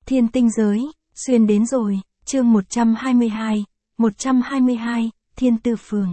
Thiên tinh giới, xuyên đến rồi, chương 122, Thiên Tư Phường.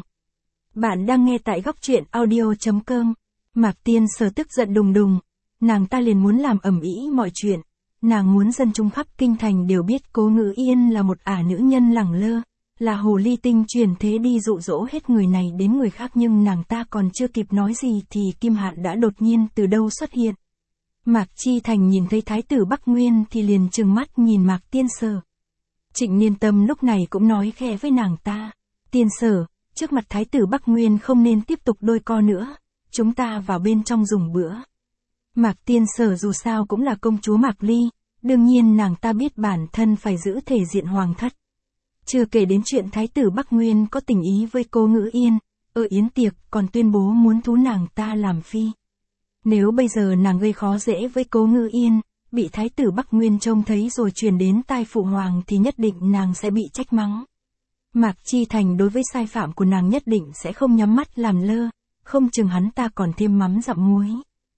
Bạn đang nghe tại góc truyện audio.com. Mạc Tiên Sở tức giận đùng đùng, nàng ta liền muốn làm ầm ĩ mọi chuyện, nàng muốn dân chúng khắp kinh thành đều biết Cố Ngữ Yên là một ả nữ nhân lẳng lơ, là hồ ly tinh truyền thế đi dụ dỗ hết người này đến người khác, nhưng nàng ta còn chưa kịp nói gì thì Kim Hạn đã đột nhiên từ đâu xuất hiện. Mạc Chi Thành nhìn thấy Thái tử Bắc Nguyên thì liền trừng mắt nhìn Mạc Tiên Sở. Trịnh Niên Tâm lúc này cũng nói khẽ với nàng ta, Tiên Sở, trước mặt Thái tử Bắc Nguyên không nên tiếp tục đôi co nữa, chúng ta vào bên trong dùng bữa. Mạc Tiên Sở dù sao cũng là công chúa Mạc Ly, đương nhiên nàng ta biết bản thân phải giữ thể diện hoàng thất. Chưa kể đến chuyện Thái tử Bắc Nguyên có tình ý với Cố Ngữ Yên, ở yến tiệc còn tuyên bố muốn thú nàng ta làm phi. Nếu bây giờ nàng gây khó dễ với Cố Ngữ Yên, bị Thái tử Bắc Nguyên trông thấy rồi truyền đến tai phụ hoàng thì nhất định nàng sẽ bị trách mắng. Mạc Chi Thành đối với sai phạm của nàng nhất định sẽ không nhắm mắt làm lơ, không chừng hắn ta còn thêm mắm dặm muối.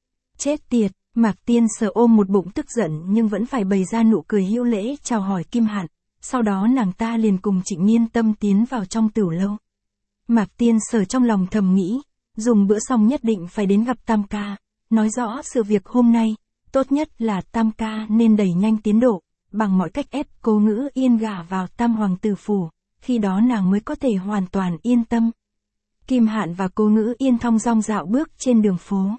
Chết tiệt, Mạc Tiên Sở ôm một bụng tức giận nhưng vẫn phải bày ra nụ cười hữu lễ chào hỏi Kim Hạn, sau đó nàng ta liền cùng Trịnh Niên Tâm tiến vào trong tửu lâu. Mạc Tiên Sở trong lòng thầm nghĩ, dùng bữa xong nhất định phải đến gặp Tam ca, nói rõ sự việc hôm nay, tốt nhất là Tam ca nên đẩy nhanh tiến độ, bằng mọi cách ép Cố Ngữ Yên gả vào Tam hoàng tử phủ, khi đó nàng mới có thể hoàn toàn yên tâm. Kim Hạn và Cố Ngữ Yên thong dong dạo bước trên đường phố.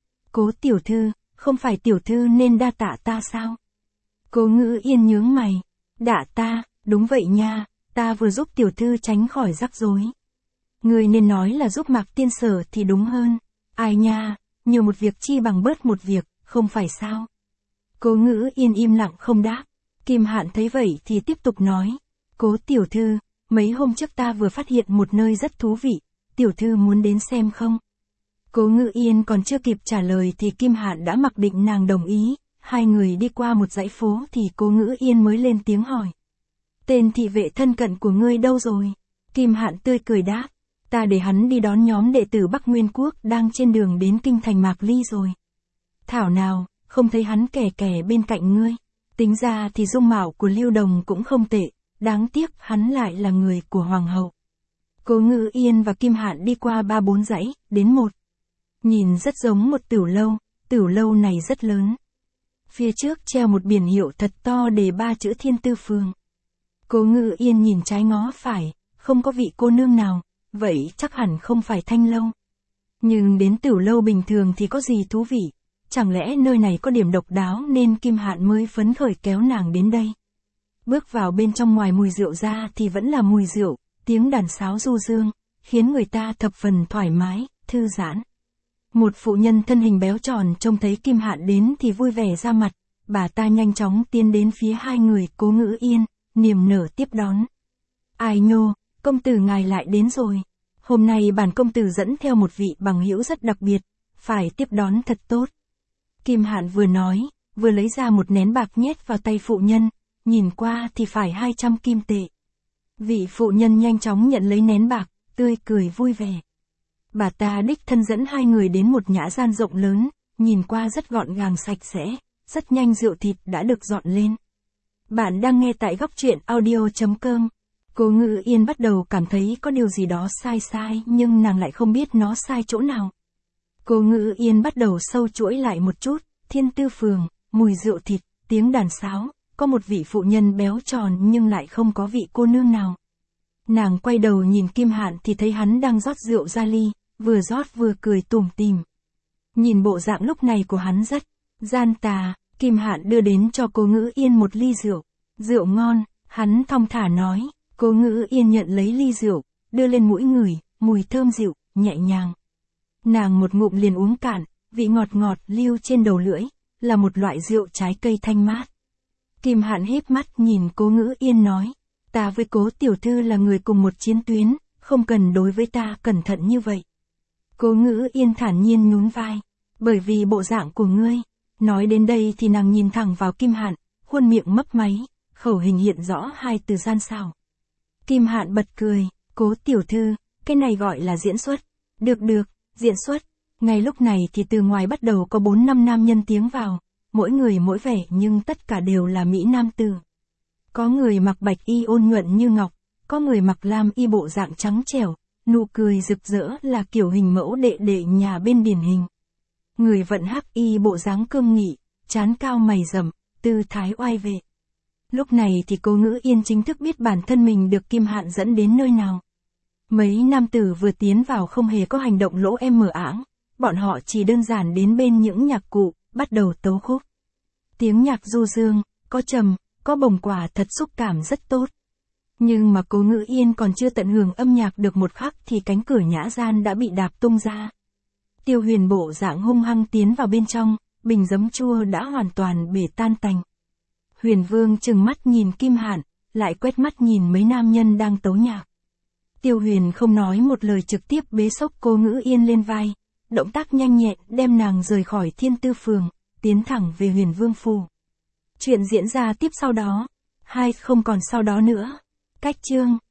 Cố tiểu thư, không phải tiểu thư nên đa tạ ta sao? Cố Ngữ Yên nhướng mày, đả ta, đúng vậy nha, ta vừa giúp tiểu thư tránh khỏi rắc rối. Người nên nói là giúp Mạc Tiên Sở thì đúng hơn, ai nha, nhiều một việc chi bằng bớt một việc, không phải sao? Cố Ngữ Yên im lặng không đáp. Kim Hạn thấy vậy thì tiếp tục nói, Cố tiểu thư, mấy hôm trước ta vừa phát hiện một nơi rất thú vị, tiểu thư muốn đến xem không? Cố Ngữ Yên còn chưa kịp trả lời thì Kim Hạn đã mặc định nàng đồng ý, hai người đi qua một dãy phố thì Cố Ngữ Yên mới lên tiếng hỏi. Tên thị vệ thân cận của ngươi đâu rồi? Kim Hạn tươi cười đáp, ta để hắn đi đón nhóm đệ tử Bắc Nguyên Quốc đang trên đường đến kinh thành Mạc Ly rồi. Thảo nào, không thấy hắn kè kè bên cạnh ngươi. Tính ra thì dung mạo của Lưu Đồng cũng không tệ, đáng tiếc hắn lại là người của hoàng hậu. Cố Ngữ Yên và Kim Hạn đi qua 3-4 dãy, đến một. Nhìn rất giống một tửu lâu này rất lớn. Phía trước treo một biển hiệu thật to đề 3 chữ Thiên Tư Phường. Cố Ngữ Yên nhìn trái ngó phải, không có vị cô nương nào, vậy chắc hẳn không phải Thanh lâu. Nhưng đến tửu lâu bình thường thì có gì thú vị, chẳng lẽ nơi này có điểm độc đáo nên Kim Hạn mới phấn khởi kéo nàng đến đây. Bước vào bên trong, ngoài mùi rượu ra thì vẫn là mùi rượu, tiếng đàn sáo du dương, khiến người ta thập phần thoải mái, thư giãn. Một phụ nhân thân hình béo tròn trông thấy Kim Hạn đến thì vui vẻ ra mặt, bà ta nhanh chóng tiến đến phía hai người Cố Ngữ Yên, niềm nở tiếp đón. Ai nhô, công tử ngài lại đến rồi. Hôm nay bản công tử dẫn theo một vị bằng hữu rất đặc biệt, phải tiếp đón thật tốt. Kim Hạn vừa nói, vừa lấy ra một nén bạc nhét vào tay phụ nhân, nhìn qua thì phải 200 kim tệ. Vị phụ nhân nhanh chóng nhận lấy nén bạc, tươi cười vui vẻ. Bà ta đích thân dẫn hai người đến một nhã gian rộng lớn, nhìn qua rất gọn gàng sạch sẽ, rất nhanh rượu thịt đã được dọn lên. Bạn đang nghe tại góc truyện audio.com. Cố Ngữ Yên bắt đầu cảm thấy có điều gì đó sai nhưng nàng lại không biết nó sai chỗ nào. Cố Ngữ Yên bắt đầu sâu chuỗi lại một chút, Thiên Tư Phường, mùi rượu thịt, tiếng đàn sáo, có một vị phụ nhân béo tròn nhưng lại không có vị cô nương nào. Nàng quay đầu nhìn Kim Hạn thì thấy hắn đang rót rượu ra ly, vừa rót vừa cười tủm tỉm. Nhìn bộ dạng lúc này của hắn rất gian tà, Kim Hạn đưa đến cho Cố Ngữ Yên một ly rượu. Rượu ngon, hắn thong thả nói. Cố Ngữ Yên nhận lấy ly rượu, đưa lên mũi ngửi, mùi thơm dịu, nhẹ nhàng. Nàng một ngụm liền uống cạn, vị ngọt ngọt lưu trên đầu lưỡi, là một loại rượu trái cây thanh mát. Kim Hạn híp mắt nhìn Cố Ngữ Yên nói, ta với Cố tiểu thư là người cùng một chiến tuyến, không cần đối với ta cẩn thận như vậy. Cố Ngữ Yên thản nhiên nhún vai, bởi vì bộ dạng của ngươi. Nói đến đây thì nàng nhìn thẳng vào Kim Hạn, khuôn miệng mấp máy, khẩu hình hiện rõ hai từ gian xảo. Kim Hạn bật cười, Cố tiểu thư, cái này gọi là diễn xuất. Được, diễn xuất. Ngay lúc này thì từ ngoài bắt đầu có 4-5 nam nhân tiến vào, mỗi người mỗi vẻ nhưng tất cả đều là mỹ nam tử. Có người mặc bạch y ôn nhuận như ngọc, có người mặc lam y bộ dạng trắng trẻo, nụ cười rực rỡ là kiểu hình mẫu đệ đệ nhà bên điển hình. Người vận hắc y bộ dáng cương nghị, trán cao mày rậm, tư thái oai vệ. Lúc này thì Cố Ngữ Yên chính thức biết bản thân mình được Kim Hạn dẫn đến nơi nào. Mấy nam tử vừa tiến vào không hề có hành động lỗ em mờ ảng, bọn họ chỉ đơn giản đến bên những nhạc cụ, bắt đầu tấu khúc. Tiếng nhạc du dương, có trầm, có bồng quả thật xúc cảm rất tốt. Nhưng mà Cố Ngữ Yên còn chưa tận hưởng âm nhạc được một khắc thì cánh cửa nhã gian đã bị đạp tung ra. Tiêu Huyền bộ dạng hung hăng tiến vào bên trong, bình giấm chua đã hoàn toàn bể tan tành. Huyền Vương trừng mắt nhìn Kim Hạn, lại quét mắt nhìn mấy nam nhân đang tấu nhạc. Tiêu Huyền không nói một lời trực tiếp bế xốc Cố Ngữ Yên lên vai, động tác nhanh nhẹn đem nàng rời khỏi Thiên Tư Phường, tiến thẳng về Huyền Vương phủ. Chuyện diễn ra tiếp sau đó, hay không còn sau đó nữa. Cách chương